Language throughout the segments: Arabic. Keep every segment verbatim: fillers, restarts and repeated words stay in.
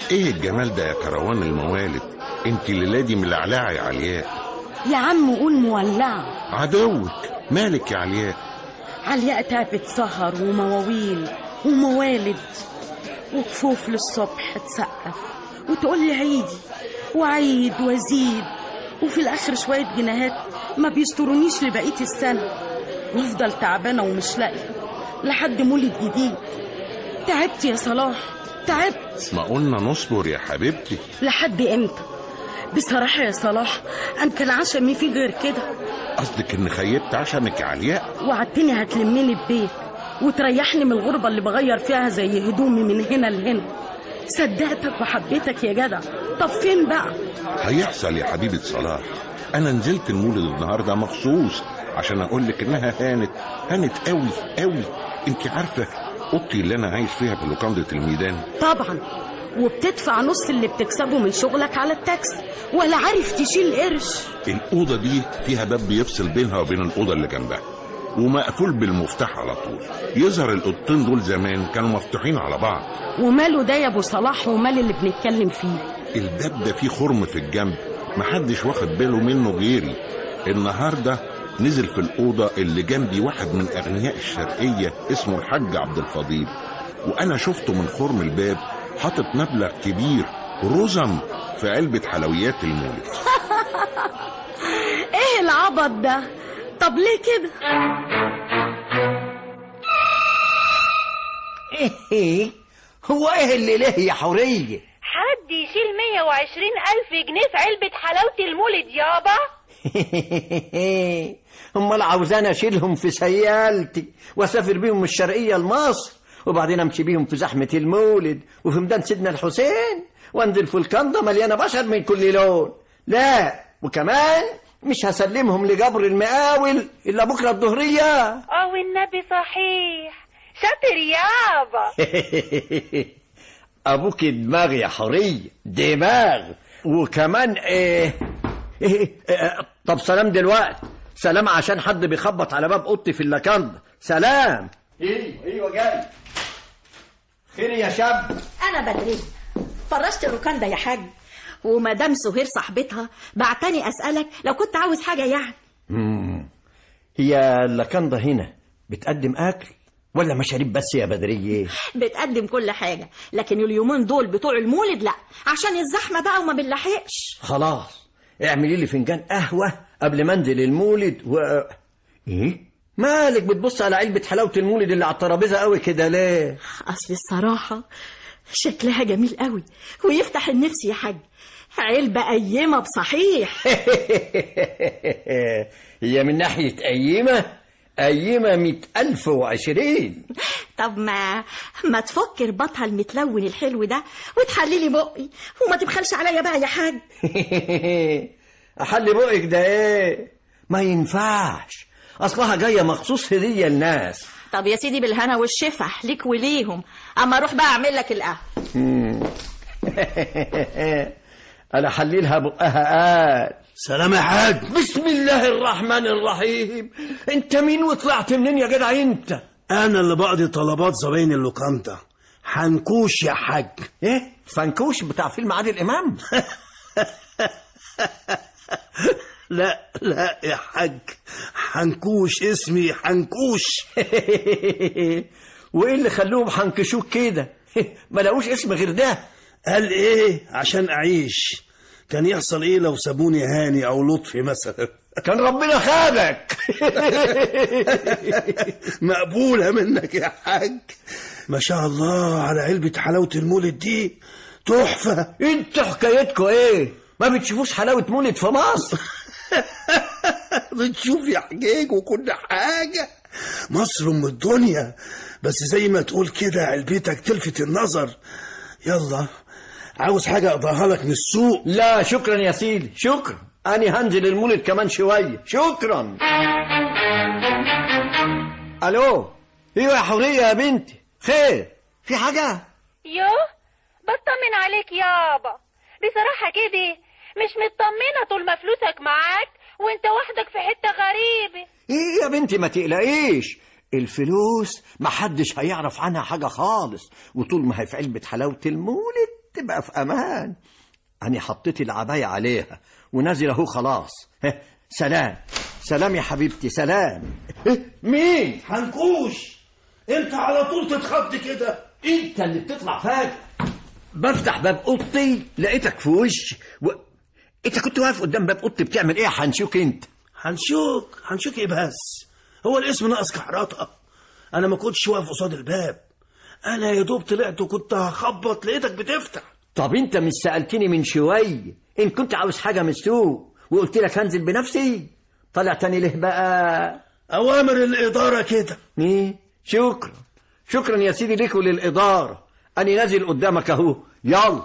ايه الجمال ده يا كروان الموالد؟ انت الليله دي ملعلعه يا علياء. يا عم قول مولعه. عدوك مالك يا علياء؟ علياء تعبت سهر ومواويل وموالد وكفوف للصبح تسقف وتقول لي عيدي وعيد وزيد، وفي الاخر شويه جنيهات ما بيسترونيش لبقيه السنه، وافضل تعبانه ومش لاقيه لحد مولد جديد. تعبت يا صلاح تعبت. ما قلنا نصبر يا حبيبتي. لحد امتى؟ بصراحه يا صلاح انا كان عشمي في غير كده. قصدك ان خيبت عشمك يا علياء؟ وعدتني هتلمني ببيت وتريحني من الغربه اللي بغير فيها زي هدومي من هنا لهنا. صدقتك وحبيتك يا جدع. طب فين بقى؟ هيحصل يا حبيبه صلاح. انا نزلت المولد النهارده مخصوص عشان اقول لك انها هانت هانت قوي قوي. انت عارفه اوضتي اللي انا عايش فيها في لوكانده الميدان؟ طبعا. وبتدفع نص اللي بتكسبه من شغلك على التاكسي ولا عارف تشيل قرش. الاوضه دي فيها باب بيفصل بينها وبين الاوضه اللي جنبها ومقفول بالمفتاح على طول. يظهر الاوضتين دول زمان كانوا مفتوحين على بعض. وماله ده يا ابو صلاح ومال اللي بنتكلم فيه؟ الباب ده فيه خرم في الجنب محدش واخد باله منه غيري. النهارده نزل في الأوضة اللي جنبي واحد من أغنياء الشرقية اسمه الحاج عبد الفضيل، وأنا شفته من خرم الباب حاطط مبلغ كبير رزم في علبة حلويات المولد. إيه العبط ده؟ طب ليه كده؟ إيه هو إيه اللي ليه يا حورية؟ حد يشيل مية وعشرين ألف جنيه في علبة حلاوة المولد يابا؟ امال عاوزاني اشيلهم في سيالتي واسافر بيهم الشرقيه لمصر وبعدين امشي بيهم في زحمه المولد وفي ميدان سيدنا الحسين وانزل في الكنده مليانه بشر من كل لون؟ لا، وكمان مش هسلمهم لجبر المقاول الا بكره الظهريه. اه والنبي صحيح شاطر يابا. ابوك دماغ يا حوريه، دماغ. وكمان ايه إيه إيه طب سلام دلوقتي، سلام عشان حد بيخبط على باب اوضتي في اللاكاندا. سلام. ايوه ايوه جاي. خير يا شاب؟ انا بدري فرشت الركان ده يا حاج، ومدام سهير صاحبتها بعتني اسالك لو كنت عاوز حاجه يعني. امم هي اللاكاندا هنا بتقدم اكل ولا مشاريب بس يا بدريه؟ بتقدم كل حاجه، لكن اليومين دول بتوع المولد لا، عشان الزحمه بقى وما بنلحقش. خلاص اعملي لي فنجان قهوه قبل ما انزل المولد. و ايه مالك بتبص على علبه حلاوه المولد اللي على الترابيزه قوي كده ليه؟ اصل الصراحه شكلها جميل قوي ويفتح النفس يا حاج. علبه قيمه بصحيح. هي من ناحيه قيمه قيمه مئة ألف وعشرين. طب ما ما تفك رباطها المتلون الحلو ده وتحللي بقي وما تبخلش عليا بقى يا حاج. احلي بقك ده ايه؟ ما ينفعش، اصلها جايه مخصوص هديه للناس. طب يا سيدي بالهنا والشفا ليك وليهم، اما اروح بقى اعمل لك القهوه. انا حليلها بقها قال سلام يا حاج. بسم الله الرحمن الرحيم. انت مين وطلعت منين يا جدع انت؟ انا اللي بقضي طلبات زباين اللوكاندا. حنكوش يا حاج. ايه فنكوش بتاع فيلم عادل امام؟ لا لا يا حاج، حنكوش اسمي حنكوش. وايه اللي خلوهم حنكشوك كده؟ ما لقوش اسم غير ده. قال ايه عشان اعيش؟ كان يحصل ايه لو سابوني هاني او لطفي مثلا؟ كان ربنا خابك. مقبولة منك يا حاج. ما شاء الله على علبة حلاوة المولد دي، تحفة. انتوا حكايتكوا ايه؟ ما بتشوفوش حلاوة مولد في مصر؟ بتشوف يا حجاج وكل حاجة. مصر ام الدنيا، بس زي ما تقول كده علبتك تلفت النظر. يلا عاوز حاجة اقضاها لك من السوق؟ لا شكرا يا سيدي شكرا، أنا هنزل المولد كمان شوية. شكرا. ألو. ايوه يا حورية يا بنتي، خير في حاجة؟ يوه بطمن عليك يابا. بصراحة كده مش مطمنة طول ما فلوسك معاك وانت وحدك في حتة غريبة. ايه يا بنتي ما تقلقيش، الفلوس محدش هيعرف عنها حاجة خالص، وطول ما هي في علبة حلاوة المولد تبقى في امان. انا حطيت العباية عليها ونازل اهو خلاص. ها، سلام سلام يا حبيبتي سلام. مين؟ حنكوش، انت على طول تتخض كده. انت اللي بتطلع فجأة. بفتح باب اوضتي لقيتك في وشي و... انت كنت واقف قدام باب اوضتي بتعمل ايه يا حنشوك انت؟ حنشوك حنشوك ايه بس؟ هو الاسم ناقص كحرطة. انا ما كنتش واقف قصاد الباب، انا يا دوب طلعت وكنت هخبط لقيتك بتفتح. طب انت مش سألتني من شوية ان كنت عاوز حاجة من السوق وقلت لك هنزل بنفسي؟ طلع تاني ليه بقى؟ اوامر الادارة كده. ايه؟ شكرا شكرا يا سيدي ليك وللإدارة. أنا نازل قدامك أهو، يلا.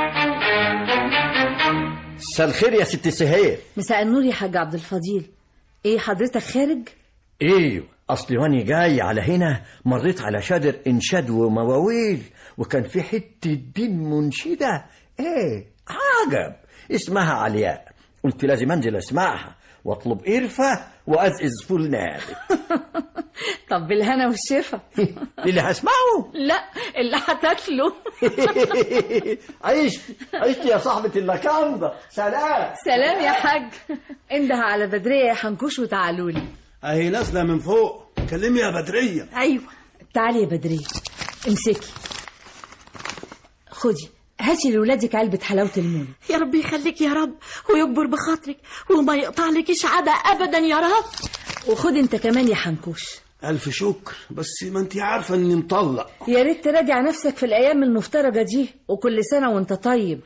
مساء الخير يا ست سهير. مساء النور يا حاج عبد الفضيل. ايه حضرتك خارج؟ ايوه، اصلي واني جاي على هنا مريت على شادر انشاد ومواويل، وكان في حته دين منشده ايه عجب اسمها علياء. قلت لازم انزل اسمعها واطلب قرفه وازقز فول نابت. طب بالهنا والشفا. اللي هسمعه؟ لا، اللي هتاكله. عيش عيشت يا صاحبة اللكاندا. سلام سلام يا حاج. انده على بدرية يا حنكوش وتعالوا لي. اهي نازلة من فوق، كلمي يا بدرية. ايوه تعالي يا بدرية، امسكي خدي هاتي لولادك علبة حلاوة المولد. يا رب يخليك يا رب ويكبر بخاطرك وما يقطع لكيش عادة ابدا يا رب. وخد انت كمان يا حنكوش. الف شكر، بس ما انت عارفة اني مطلق. يا ريت تراجع نفسك في الايام المفترجة دي، وكل سنة وانت طيب.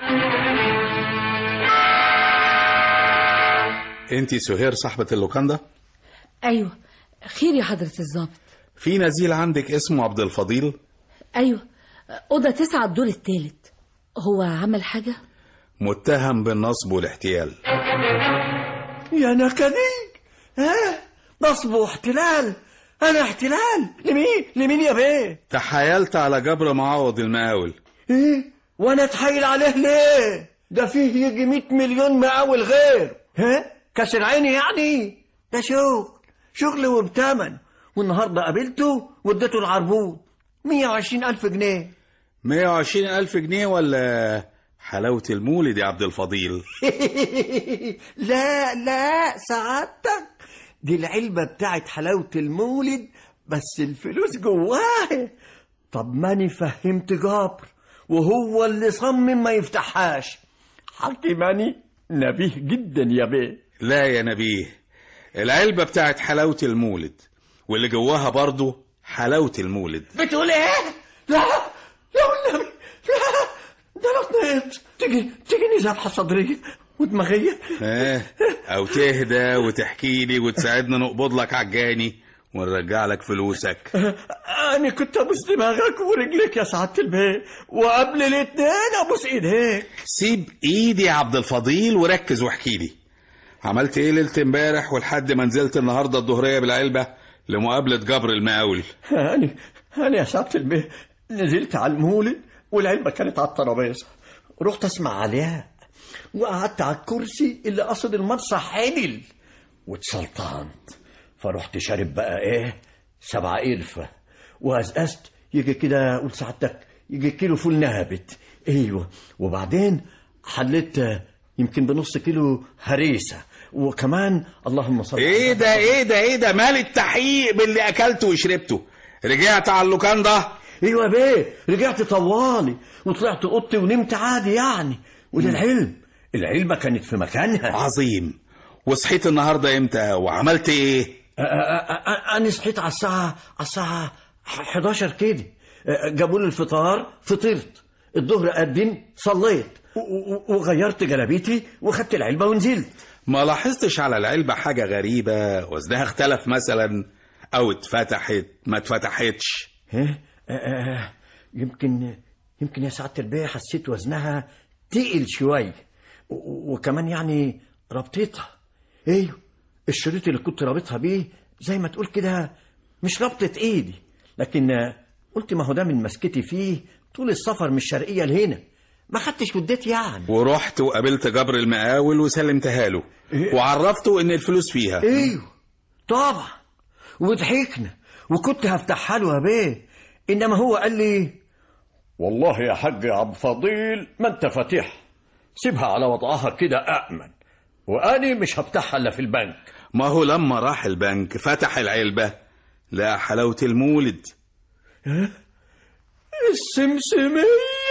انتي سهير صاحبة اللوكاندا؟ ايوه خير يا حضرة الضابط. في نزيل عندك اسمه عبد الفضيل؟ ايوه، اوضه تسعة الدور الثالث. هو عمل حاجة؟ متهم بالنصب والاحتيال. يا نكديك، ها نصب واحتلال؟ انا احتلال لمين لمين يا بيه؟ تحايلت على جبر معوض المقاول. ايه وانا اتحايل عليه ليه؟ ده فيه يجي مئة مليون مقاول غير. ها كسر عيني يعني؟ ده شغل شغل وبتمن، والنهارده قابلته واديته العربون مية وعشرين ألف جنيه. مية وعشرين ألف جنيه ولا حلاوة المولد يا عبد الفضيل؟ لا لا سعادتك، دي العلبة بتاعت حلاوة المولد بس الفلوس جواها. طب ماني فهمت جابر وهو اللي صمم ما يفتحهاش. حالتي ماني نبيه جدا يا بيه. لا يا نبيه، العلبة بتاعت حلاوة المولد واللي جواها برضو حلاوة المولد. بتقول ايه؟ لا لا والنبي لا، ده انا طنيت. تيجي تيجي نزابحة صدري ودماغية. اه او تهدى وتحكي لي وتساعدنا نقبض لك عجاني ونرجع لك فلوسك. انا كنت ابوس دماغك ورجلك يا سعادة البيه، وقبل الاتنين ابوس ايديك. سيب ايدي يا عبد الفضيل وركز واحكي لي عملت ايه ليلة امبارح ولحد ما نزلت النهارده الظهرية بالعلبة لمقابلة جبر المقاول. انا انا يا سعادة البيه نزلت على المولد والعلبة كانت على الترابيزة، رحت اسمع عليها وقعدت على الكرسي اللي قصد المسرح عدل واتسلطنت، فرحت شارب بقى ايه سبع قرفة وازقزت يجي كده قول سعادتك يجي كيلو فول نابت. ايوه، وبعدين حليت يمكن بنص كيلو هريسة، وكمان اللهم صل. ايه ده ايه ده ايه ده مال التحقيق باللي اكلته وشربته؟ رجعت على اللوكاندا؟ ايوه بيه رجعت طوالي وطلعت اوضتي ونمت عادي يعني. وللعلم العلبة كانت في مكانها. عظيم. وصحيت النهارده امتى وعملت ايه؟ انا صحيت على الساعة على الساعة حداشر كده، جابوا لي الفطار فطرت، الظهر قدم صليت وغيرت جلابيتي وخدت العلبة ونزلت. ما لاحظتش على العلبة حاجة غريبة؟ وزنها اختلف مثلا او اتفتحت ما اتفتحتش؟ ها آه يمكن يمكن يا سعادة البيه حسيت وزنها تقل شوية، وكمان يعني ربطتها. ايوه الشريط اللي كنت رابطها بيه زي ما تقول كده مش ربطة ايدي، لكن قلت ما هو ده من مسكتي فيه طول السفر من الشرقية لهنا، ما خدتش وديت يعني. ورحت وقابلت جبر المقاول وسلمتها له. إيه؟ وعرفته ان الفلوس فيها. ايوه طبعا، وضحكنا وكنت هفتحها له يا بيه، انما هو قال لي والله يا حاج عبد الفضيل ما انت فاتح، سيبها على وضعها كده أأمن، وأنا مش هفتحها إلا في البنك. ما هو لما راح البنك فتح العلبة لقى حلاوة المولد. السمسمية.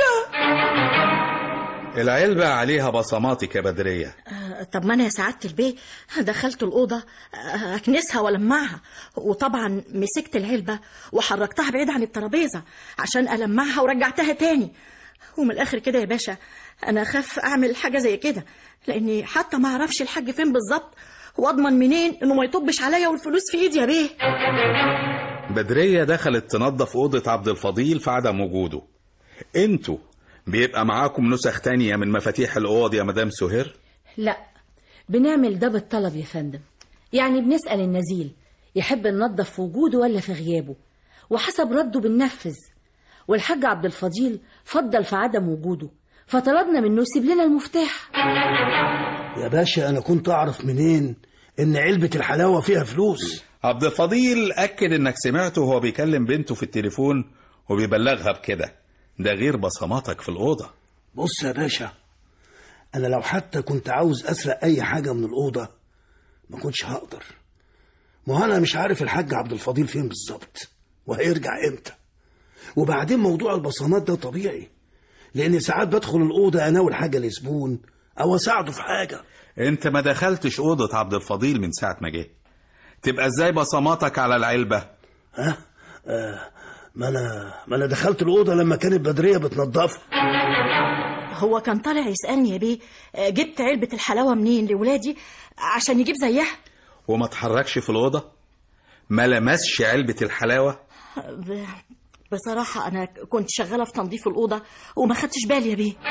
العلبة عليها بصماتك يا بدرية. آه طب ما أنا يا سعادة البيه دخلت الأوضة آه أكنسها ولمعها، وطبعا مسكت العلبة وحركتها بعيد عن الترابيزة عشان ألمعها ورجعتها تاني. ومن الآخر كده يا باشا أنا أخاف أعمل حاجة زي كده، لأني حتى ما أعرفش الحاج فين بالظبط، واضمن منين انه ما يطبش عليا والفلوس في ايدي يا بيه. بدرية دخلت تنظف اوضة عبد الفضيل في عدم وجوده. انتوا بيبقى معاكم نسخ تانية من مفاتيح الاوض يا مدام سهير؟ لا، بنعمل ده بالطلب يا فندم، يعني بنسأل النزيل يحب ننظف في وجوده ولا في غيابه، وحسب رده بننفذ. والحاج عبد الفضيل فضل في عدم وجوده، فطلبنا منه يسيب لنا المفتاح. يا باشا أنا كنت أعرف منين إن علبة الحلاوة فيها فلوس؟ عبد الفضيل أكد إنك سمعته وهو بيكلم بنته في التليفون وبيبلغها بكده، ده غير بصماتك في الأوضة. بص يا باشا، أنا لو حتى كنت عاوز أسرق أي حاجة من الأوضة ما كنتش هقدر. ما أنا مش عارف الحاج عبد الفضيل فين بالظبط وهيرجع إمتى. وبعدين موضوع البصمات ده طبيعي، لأن ساعات بدخل الأوضة أناول حاجة لزبون أو أساعده في حاجة. أنت ما دخلتش أوضة عبد الفضيل من ساعة ما جه، تبقى إزاي بصماتك على العلبة؟ ها؟ آه ما أنا ما أنا دخلت الأوضة لما كانت بدرية بتنضفها. هو كان طالع يسألني يا بيه جبت علبة الحلاوة منين لولادي عشان يجيب زيها. وما تحركش في الأوضة؟ ما لمسش علبة الحلاوة؟ ب... بصراحة أنا كنت شغالة في تنظيف الأوضة وما خدتش بالي يا بيه.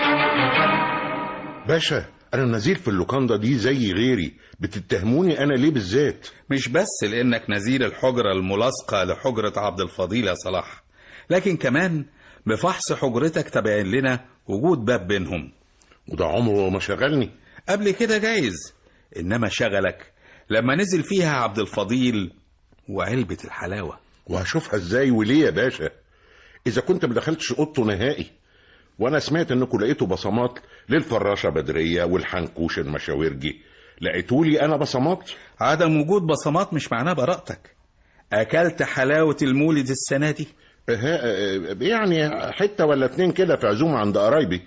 باشا أنا نزيل في اللوكاندا دي زي غيري، بتتهموني أنا ليه بالذات؟ مش بس لأنك نزيل الحجرة الملاصقة لحجرة عبد الفضيل يا صلاح، لكن كمان بفحص حجرتك تبين لنا وجود باب بينهم، وده عمره ما شغلني قبل كده جايز، إنما شغلك لما نزل فيها عبد الفضيل وعلبة الحلاوة. وهشوفها إزاي وليه يا باشا إذا كنت ما دخلتش أوضته نهائي؟ وأنا سمعت إنكم لقيتوا بصمات للفراشة بدرية والحنكوش المشاورجي، لقيتولي أنا بصمات؟ عدم وجود بصمات مش معناه براءتك. أكلت حلاوة المولد السنة دي؟ يعني حتة ولا اتنين كده في عزومة عند قرايبي.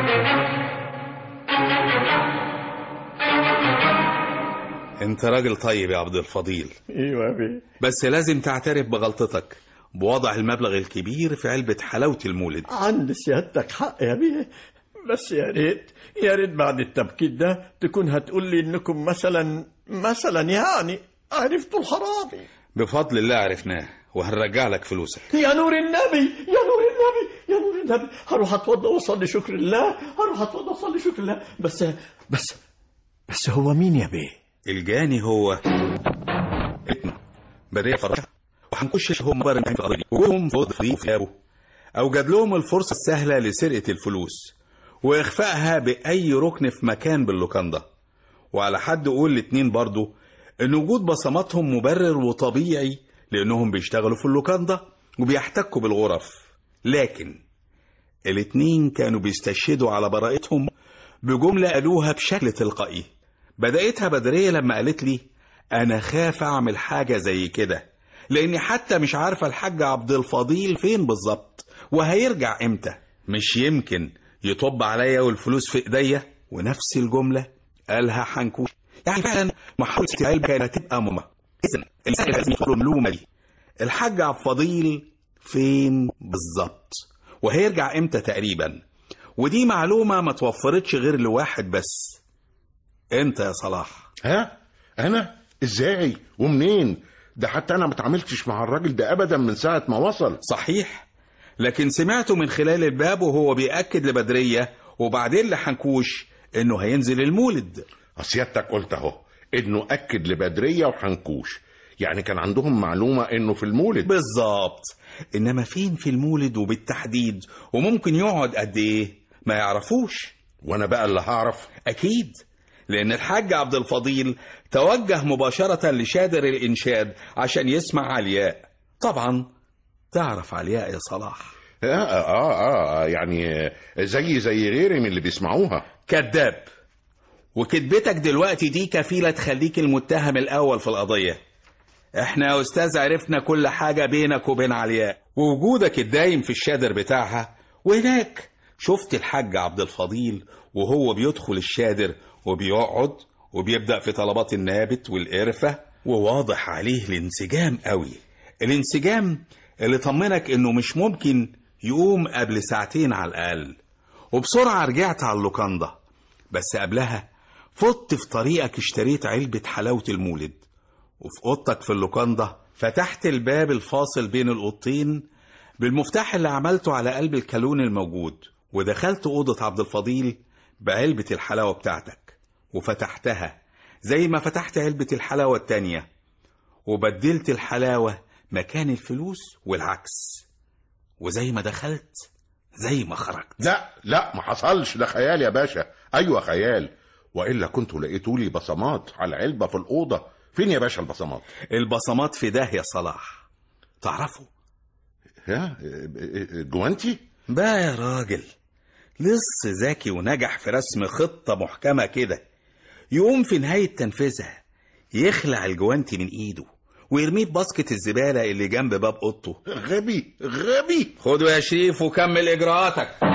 انت راجل طيب يا عبد الفضيل. ايوه يا بيه، بس لازم تعترف بغلطتك بوضع المبلغ الكبير في علبة حلاوة المولد. عند سيادتك حق يا بيه، بس يا ريت يا ريت بعد التبكيت ده تكون هتقول لي انكم مثلا مثلا يعني عرفتوا الحرامي. بفضل الله عرفناه وهنرجع لك فلوسك. يا نور النبي يا نور النبي يا نور النبي، هروح اتوضى واصلي شكر الله، هروح اتوضى واصلي شكر الله. بس بس بس هو مين يا بيه؟ الجاني هو ابنه بدرية فراشة وحنكوش هم بارن في قضية وهم فوض في ثيابه. أوجد لهم الفرصة السهلة لسرقة الفلوس وإخفائها بأي ركن في مكان باللوكاندا. وعلى حد قول الاتنين برضو إن وجود بصماتهم مبرر وطبيعي لأنهم بيشتغلوا في اللوكاندا وبيحتكوا بالغرف، لكن الاتنين كانوا بيستشهدوا على براءتهم بجملة قالوها بشكل تلقائي. بدأتها بدرية لما قالت لي أنا خاف أعمل حاجة زي كده لأني حتى مش عارفة الحاج عبد الفضيل فين بالظبط وهيرجع إمتى، مش يمكن يطب عليا والفلوس في إيديا. ونفس الجملة قالها حنكوش، يعني فعلا محاولة استيعاب كانت تبقى مهمة. إذن الإنسان لازم يدخل المعلومة دي، الحاج عبد الفضيل فين بالظبط وهيرجع إمتى تقريبا، ودي معلومة ما توفرتش غير لواحد بس، انت يا صلاح. ها؟ انا؟ ازاي ومنين؟ ده حتى انا ما اتعاملتش مع الراجل ده ابدا من ساعة ما وصل. صحيح، لكن سمعته من خلال الباب وهو بيأكد لبدرية وبعدين لحنكوش انه هينزل المولد. سيادتك قلت اهو انه اكد لبدرية وحنكوش، يعني كان عندهم معلومة انه في المولد. بالظبط، انما فين في المولد وبالتحديد وممكن يقعد قد ايه ما يعرفوش. وانا بقى اللي هعرف؟ اكيد، لأن الحاج عبد الفضيل توجه مباشرة لشادر الإنشاد عشان يسمع علياء. طبعا تعرف علياء يا صلاح؟ آه, اه اه يعني زي زي غيري من اللي بيسمعوها. كذاب. وكذبتك دلوقتي دي كفيلة تخليك المتهم الأول في القضية. احنا يا أستاذ عرفنا كل حاجة بينك وبين علياء، ووجودك الدايم في الشادر بتاعها، وهناك شفت الحاج عبد الفضيل وهو بيدخل الشادر وبيقعد وبيبدأ في طلبات النابت والقرفة، وواضح عليه الانسجام قوي، الانسجام اللي طمنك انه مش ممكن يقوم قبل ساعتين على الأقل. وبسرعة رجعت على اللوكاندا، بس قبلها فضت في طريقك اشتريت علبة حلاوة المولد، وفي اوضتك في اللوكاندا فتحت الباب الفاصل بين الأوضتين بالمفتاح اللي عملته على قلب الكالون الموجود، ودخلت أوضة عبد الفضيل بعلبة الحلاوة بتاعتك وفتحتها زي ما فتحت علبة الحلاوة التانية، وبدلت الحلاوة مكان الفلوس والعكس، وزي ما دخلت زي ما خرجت. لا لا ما حصلش، ده خيال يا باشا. ايوه خيال، والا كنتوا لقيتوا لي بصمات على علبة في الأوضة. فين يا باشا البصمات؟ البصمات في ده يا صلاح، تعرفوا يا جوانتي بقى يا راجل. لص ذكي ونجح في رسم خطة محكمة كده، يقوم في نهاية تنفيذها يخلع الجوانتي من ايده ويرميه بباسكت الزبالة اللي جنب باب اوضته. غبي غبي. خده يا شريف وكمل اجراءاتك.